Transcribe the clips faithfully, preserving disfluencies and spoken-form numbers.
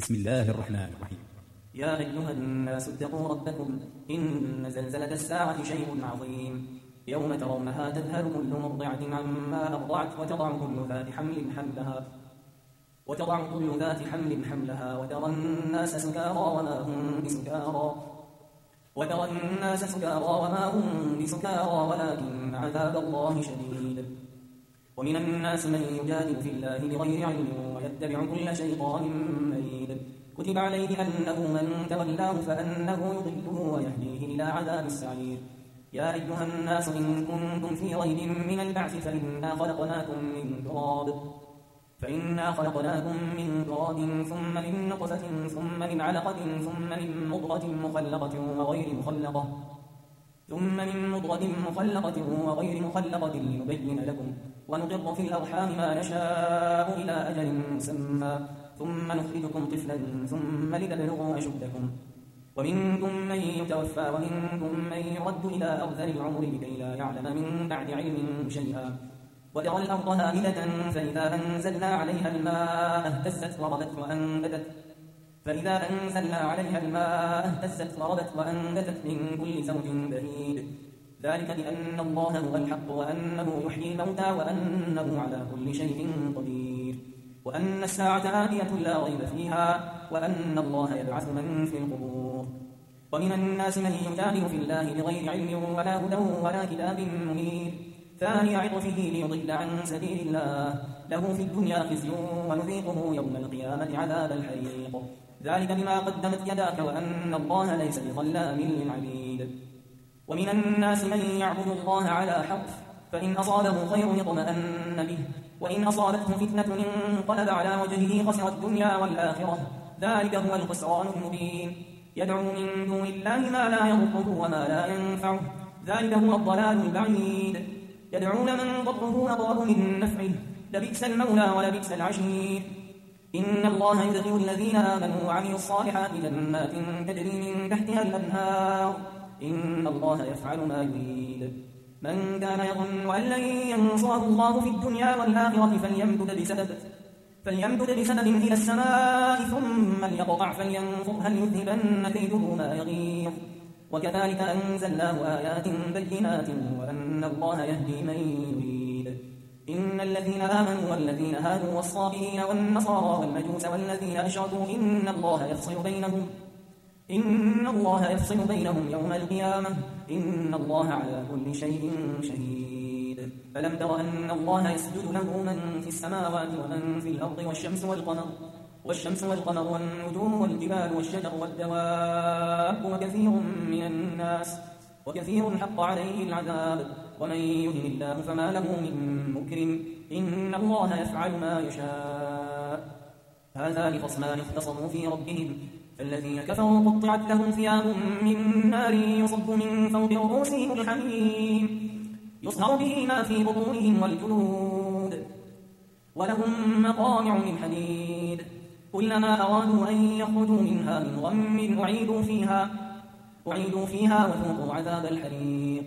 بسم الله الرحمن الرحيم. يا أيها الناس اتقوا ربكم إن زلزلة الساعة شيء عظيم يوم ترونها تذهل كل مرضعة عما أرضعت وتضع كل ذات حمل حملها وتضع كل ذات حمل حملها وترى الناس سكارى وما هم بسكارى وترى الناس سكارى وما هم بسكارى ولكن عذاب الله شديد. ومن الناس من يجادل في الله بغير علم ويتبع كل شيطان مريد. كتب عليه أنه من تولاه فأنه يضله ويهديه إلى عذاب السعير. يا أيها الناس إن كنتم في ريب من البعث فإنا خلقناكم من تراب فإنا خلقناكم من تراب ثم من نطفة ثم من علقة ثم من مضغة مخلقة وغير مخلقة ثم من مضغة مخلقة وغير مخلقة لنبين لكم ونقر في الأرحام ما نشاء إلى أجل مسمى ثم نخرجكم طفلا ثم لتبلغوا أشدكم ومنكم من يتوفى ومنكم من يرد إلى أرذل العمر لكي لا يعلم من بعد علم شيئا. وترى الأرض هامدة فإذا أنزلنا عليها الماء اهتزت وربت وأنبتت فإذا أنزلنا عليها الماء اهتزت وربت وأنبتت من كل زوج بهيج. ذلك بأن الله هو الحق وأنه يحيي الموتى وأنه على كل شيء قدير وأن الساعة آتية لا ريب فيها وأن الله يبعث من في القبور. ومن الناس من يجادل في الله بغير علم ولا هدى ولا كتاب منير. ثاني عطفه ليضل عن سبيل الله له في الدنيا خزي ونذيقه يوم القيامة عذاب الحريق. ذلك بما قدمت يداك وأن الله ليس بظلام للعبيد. ومن الناس من يعبد الله على حرف فإن أصابه خير اطمأن به وإن أصابته فتنة انقلب على وجهه خسر الدنيا والآخرة ذلك هو الخسران المبين. يدعو من دون الله ما لا يضره وما لا ينفعه ذلك هو الضلال البعيد. يدعون من ضره أضر من نفعه لبئس المولى ولبئس العشير. إن الله يدخل الذين آمنوا وعملوا الصالحات جنات تجري من تحتها الأنهار إن الله يفعل ما يريد. من كان يظن أن لن ينصره الله في الدنيا والآخرة فليمدد بسبب فليمدد بسبب إلى السماء ثم ليقطع فلينظر هل يذهبن كيده ما يغيظ. وكذلك أنزلناه آيات بينات وأن الله يهدي من يريد. إن الذين آمنوا والذين هادوا والصابئين والنصارى والمجوس والذين أشركوا إن الله يفصل بينهم إن الله يفصل بينهم يوم القيامة إن الله على كل شيء شهيد. فلم تر أن الله يسجد له من في السماوات ومن في الأرض والشمس والقمر والشمس والقمر والنجوم والجبال والشجر والدواب وكثير من الناس وكثير حق عليه العذاب ومن يهن الله فما له من مكرم إن الله يفعل ما يشاء. هذان خصمان اختصموا في ربهم فالذين كفروا قطعت لهم ثياب من نار يصب من فوق رؤوسهم الحميم يصهر به ما في بطونهم والجلود ولهم مقامع من حديد كلما أرادوا أن يخرجوا منها من غم أعيدوا فيها أعيدوا فيها وذوقوا عذاب الحريق.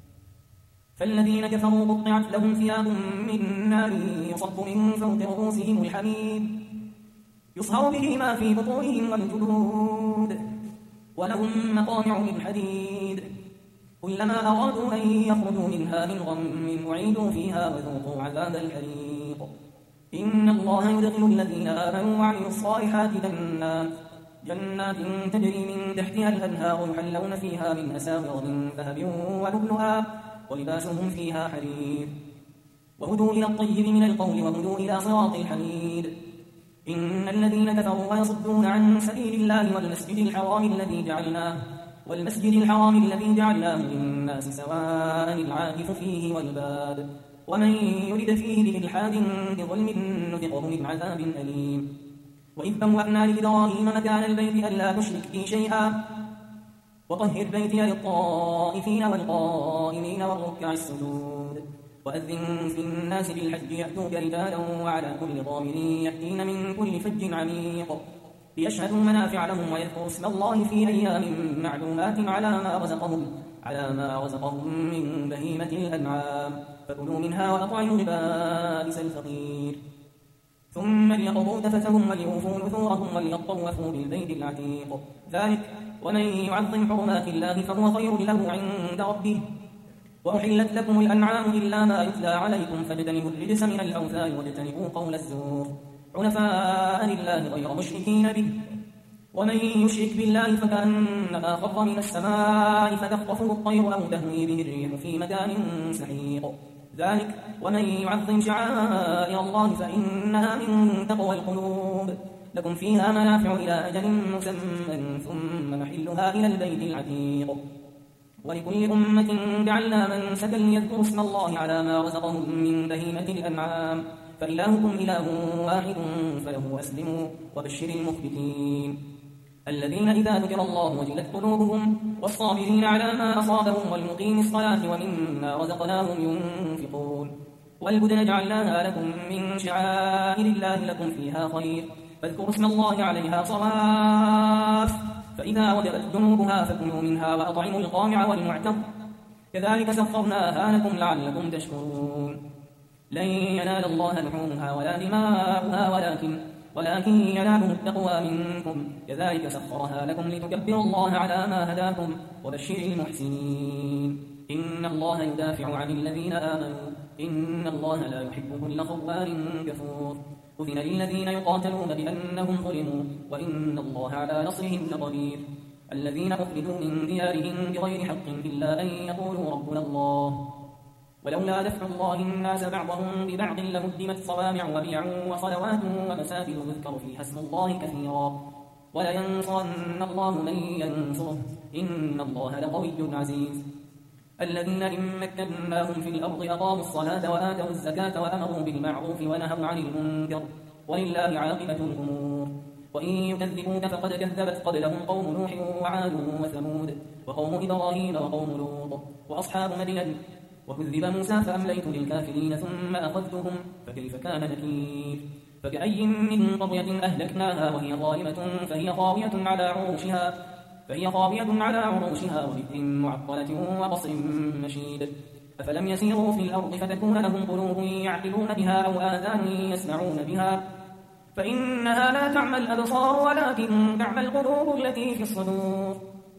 فالذين كفروا قطعت لهم ثياب من نار يصب من فوق رؤوسهم الحميم يصهر به ما في بطونهم والجلود ولهم مقامع من حديد كلما أرادوا أن يخرجوا منها من غم أعيدوا فيها وذوقوا عذاب الحريق. إن الله يدخل الذين آمنوا وعملوا الصالحات جنات جنات تجري من تحتها الأنهار يحلون فيها من أساور من ذهب ولؤلؤا ولباسهم فيها حرير وهدوا إلى الطيب من القول وهدوا إلى صراط الحميد. إن الذين كفروا ويصدون عن سبيل الله والمسجد الحرام الذي جعلناه والمسجد الحرام الذي جعلناه للناس سواء العاكف فيه والباد ومن يرد فيه بإلحاد بظلم نذقه من عذاب أليم. وإذ بوأنا لإبراهيم مكان البيت ألا تشرك بي شيئا وطهر بيتي للطائفين والقائمين والركع السجود. وأذن في الناس بالحج يأتوك رجالا وعلى كل ضامر يأتين من كل فج عميق ليشهدوا منافع لهم ويذكروا اسم الله في أيام معلومات على ما رزقهم على ما رزقهم من بهيمة الأنعام فكلوا منها وأطعموا البائس الفقير. ثم ليقضوا تفتهم وليوفوا نذورهم وليطوفوا بالبيت العتيق. ذلك ومن يعظم حرمات الله فهو خير له عند ربه. وأحلت لكم الأنعام إلا ما يتلى عليكم فاجتنبوا الرجس من الأوثان واجتنبوا قول الزور حنفاء لله غير مشركين به. ومن يشرك بالله فكأنما خر من السماء فتخطفه الطير أو تهوي به الريح في مكان سحيق. ذلك ومن يعظم شعائر الله فإنها من تقوى القلوب. لكم فيها منافع إلى أجل مسمى ثم محلها إلى البيت العتيق. ولكل أمة جعلنا منسكا ليذكروا اسم الله على ما رزقهم من بهيمة الأنعام فإلهكم إله واحد فله أسلموا وبشر المخبتين الذين إذا ذكر الله وجلت قلوبهم والصابرين على ما أصابهم والمقيم الصلاة ومما رزقناهم ينفقون. والبدن جعلناها لكم من شعائر الله لكم فيها خير فاذكروا اسم الله عليها صواف فإذا وجبت جنوبها فكلوا منها وأطعموا القامع والمعتر كذلك سخرناها لكم لعلكم تشكرون. لن ينال الله لحومها ولا دماؤها ولكن ولكن يناله التقوى منكم كذلك سخرها لكم لتكبروا الله على ما هداكم وبشر المحسنين. إن الله يدافع عن الذين آمنوا إن الله لا يحب كل خوان كفور. أذن للذين يقاتلون بأنهم ظلموا وإن الله على نصرهم لقدير. الذين أخرجوا من ديارهم بغير حق إلا أن يقولوا ربنا الله ولولا دفع الله الناس بعضهم ببعض لهدمت صوامع وبيع وصلوات ومساجد يذكر فيها اسم الله كثيرا ولينصرن الله من ينصره إن الله لقوي عزيز. الذين إن مكناهم في الأرض أقاموا الصلاة وآتوا الزكاة وأمروا بالمعروف ونهوا عن المنكر ولله عاقبة الأمور. وإن يكذبوك فقد كذبت قبلهم قوم نوح وعاد وثمود وقوم إبراهيم وقوم لوط وأصحاب مدين وكذب موسى فأمليت للكافرين ثم أخذتهم فكيف كان نكير. فكأي من قرية أهلكناها وهي ظالمة فهي خاوية على عروشها فهي خاوية على عروشها وبئر معطلة وقصر مشيد. أفلم يسيروا في الأرض فتكون لهم قلوب يعقلون بها أو آذان يسمعون بها فإنها لا تعمى الأبصار ولكن تعمى القلوب التي في الصدور.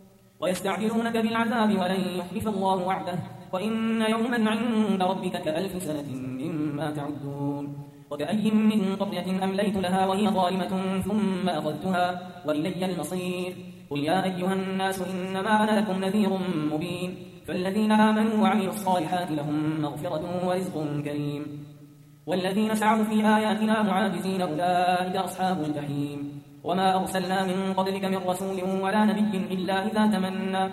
ويستعجلونك بالعذاب ولن يخلف الله وعده وإن يوما عند ربك كألف سنة مما تعدون. وكأي من قرية أمليت لها وهي ظالمة ثم أخذتها وإلي المصير. قل يا أيها الناس إنما أنا لكم نذير مبين فالذين آمنوا وعملوا الصالحات لهم مغفرة ورزق كريم. والذين سعوا في آياتنا معاجزين أولئك أصحاب الجحيم. وما أرسلنا من قبلك من رسول ولا نبي إلا إذا تمنى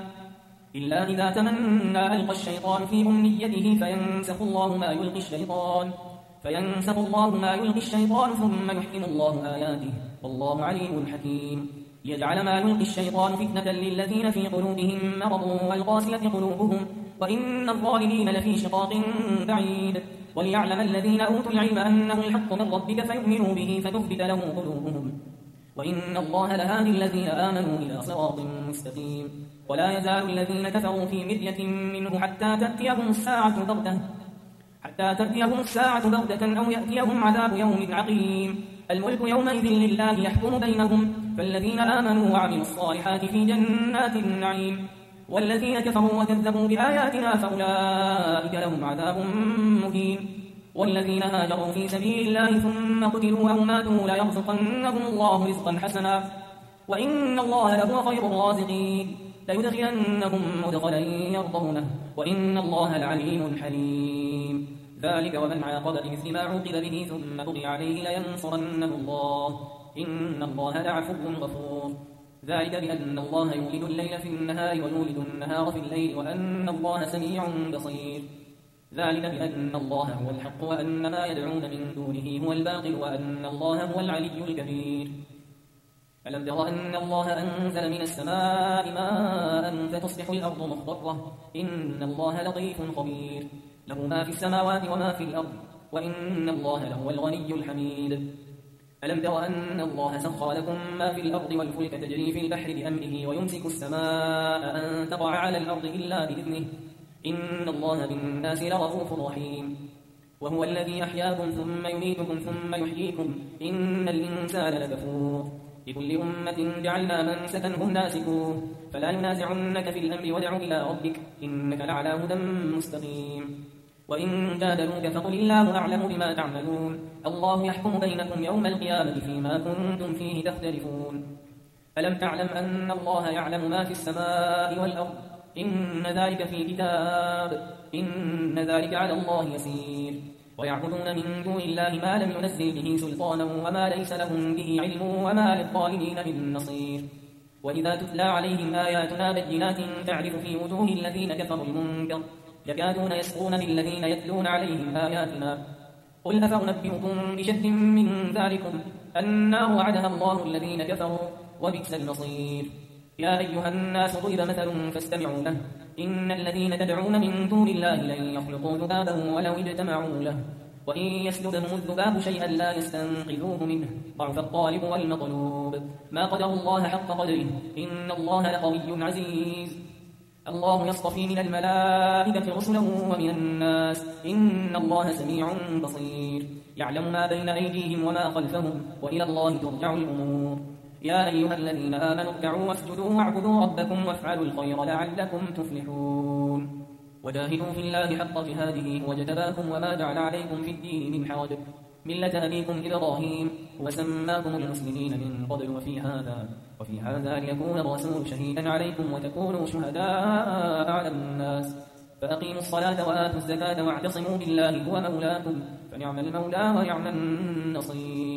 إلا إذا تمنى ألقى الشيطان في أمنيته فينسخ الله ما يلقي الشيطان فينسخ الله ما يلقي الشيطان ثم يحكم الله آياته والله عليم حكيم. ليجعل ما يلقي الشيطان فتنة للذين في قلوبهم مرض والقاسية قلوبهم وإن الظالمين لفي شقاق بعيد. وليعلم الذين أوتوا العلم أنه الحق من ربك فيؤمنوا به فتثبت له قلوبهم وإن الله لهادي الذين آمنوا إلى صراط مستقيم. ولا يزال الذين كفروا في مرية منه حتى تأتيهم الساعة بغتة حتى تأتيهم الساعة بغتة أو يأتيهم عذاب يوم عقيم. الملك يومئذ لله يحكم بينهم فالذين آمنوا وعملوا الصالحات في جنات النعيم والذين كفروا وكذبوا بآياتنا فأولئك لهم عذاب مهين. والذين هاجروا في سبيل الله ثم قتلوا أو ماتوا ليرزقنهم الله رزقا حسنا وإن الله لهو خير الرازقين. ليدخلنهم مدخلا يرضونه وإن الله لعليم حليم. ذلك ومن عاقب بمثل ما عوقب به ثم بغي عليه لينصرنه الله إن الله لعفو غفور. ذلك بأن الله يولد الليل في النهار ويولد النهار في الليل وأن الله سميع بصير. ذلك بأن الله هو الحق وأن ما يدعون من دونه هو الباطل وأن الله هو العلي الكبير. ألم تر أن الله أنزل من السماء ماء فتصبح الأرض مخضرة إن الله لطيف خبير. له ما في السماوات وما في الأرض وإن الله لهو الغني الحميد. ألم تر أن الله سخر لكم ما في الأرض والفلك تجري في البحر بأمره ويمسك السماء أن تقع على الأرض إلا بإذنه إن الله بالناس لرؤوف رحيم. وهو الذي أحياكم ثم يميتكم ثم يحييكم إن الإنسان لكفور لكل أمة جعلنا منسكا هم ناسكوه فلا ينازعنك في الأمر وادع إلى ربك إنك لعلى هدى مستقيم وإن جادلوك فقل الله أعلم بما تعملون الله يحكم بينكم يوم القيامة فيما كنتم فيه تختلفون ألم تعلم أن الله يعلم ما في السماء والأرض إن ذلك في كتاب إن ذلك على الله يسير ويعبدون من دون الله ما لم ينزل به سلطانا وما ليس لهم به علم وما للظالمين من نصير وإذا تتلى عليهم آياتنا بينات تعرف في وجوه الذين كفروا المنكر يكادون يسقون بالذين يتلون عليهم آياتنا قل أفأنبئكم بشر من ذلكم النار وعدها الله الذين كفروا وبئس المصير يا أيها الناس ضرب مثل فاستمعوا له إن الذين تدعون من دون الله لن يخلقوا ذبابا ولو اجتمعوا له وإن يسلبهم الذباب شيئا لا يستنقذوه منه ضعف الطالب والمطلوب ما قدر الله حق قدره إن الله لقوي عزيز الله يصطفي من الملائكة رسلا ومن الناس إن الله سميع بصير يعلم ما بين أيديهم وما خلفهم وإلى الله ترجع الأمور يا أيها الذين آمنوا اركعوا واسجدوا واعبدوا ربكم وافعلوا الخير لعلكم تفلحون وجاهدوا في الله حق جهاده واجتباكم وما جعل عليكم في الدين من حرج ملة أبيكم إبراهيم وسماكم المسلمين من قبل وفي هذا وفي هذا ليكون الرسول شهيدا عليكم وتكونوا شهداء على الناس فأقيموا الصلاة وآتوا الزكاة واعتصموا بالله هو مولاكم فنعم المولى ونعم النصير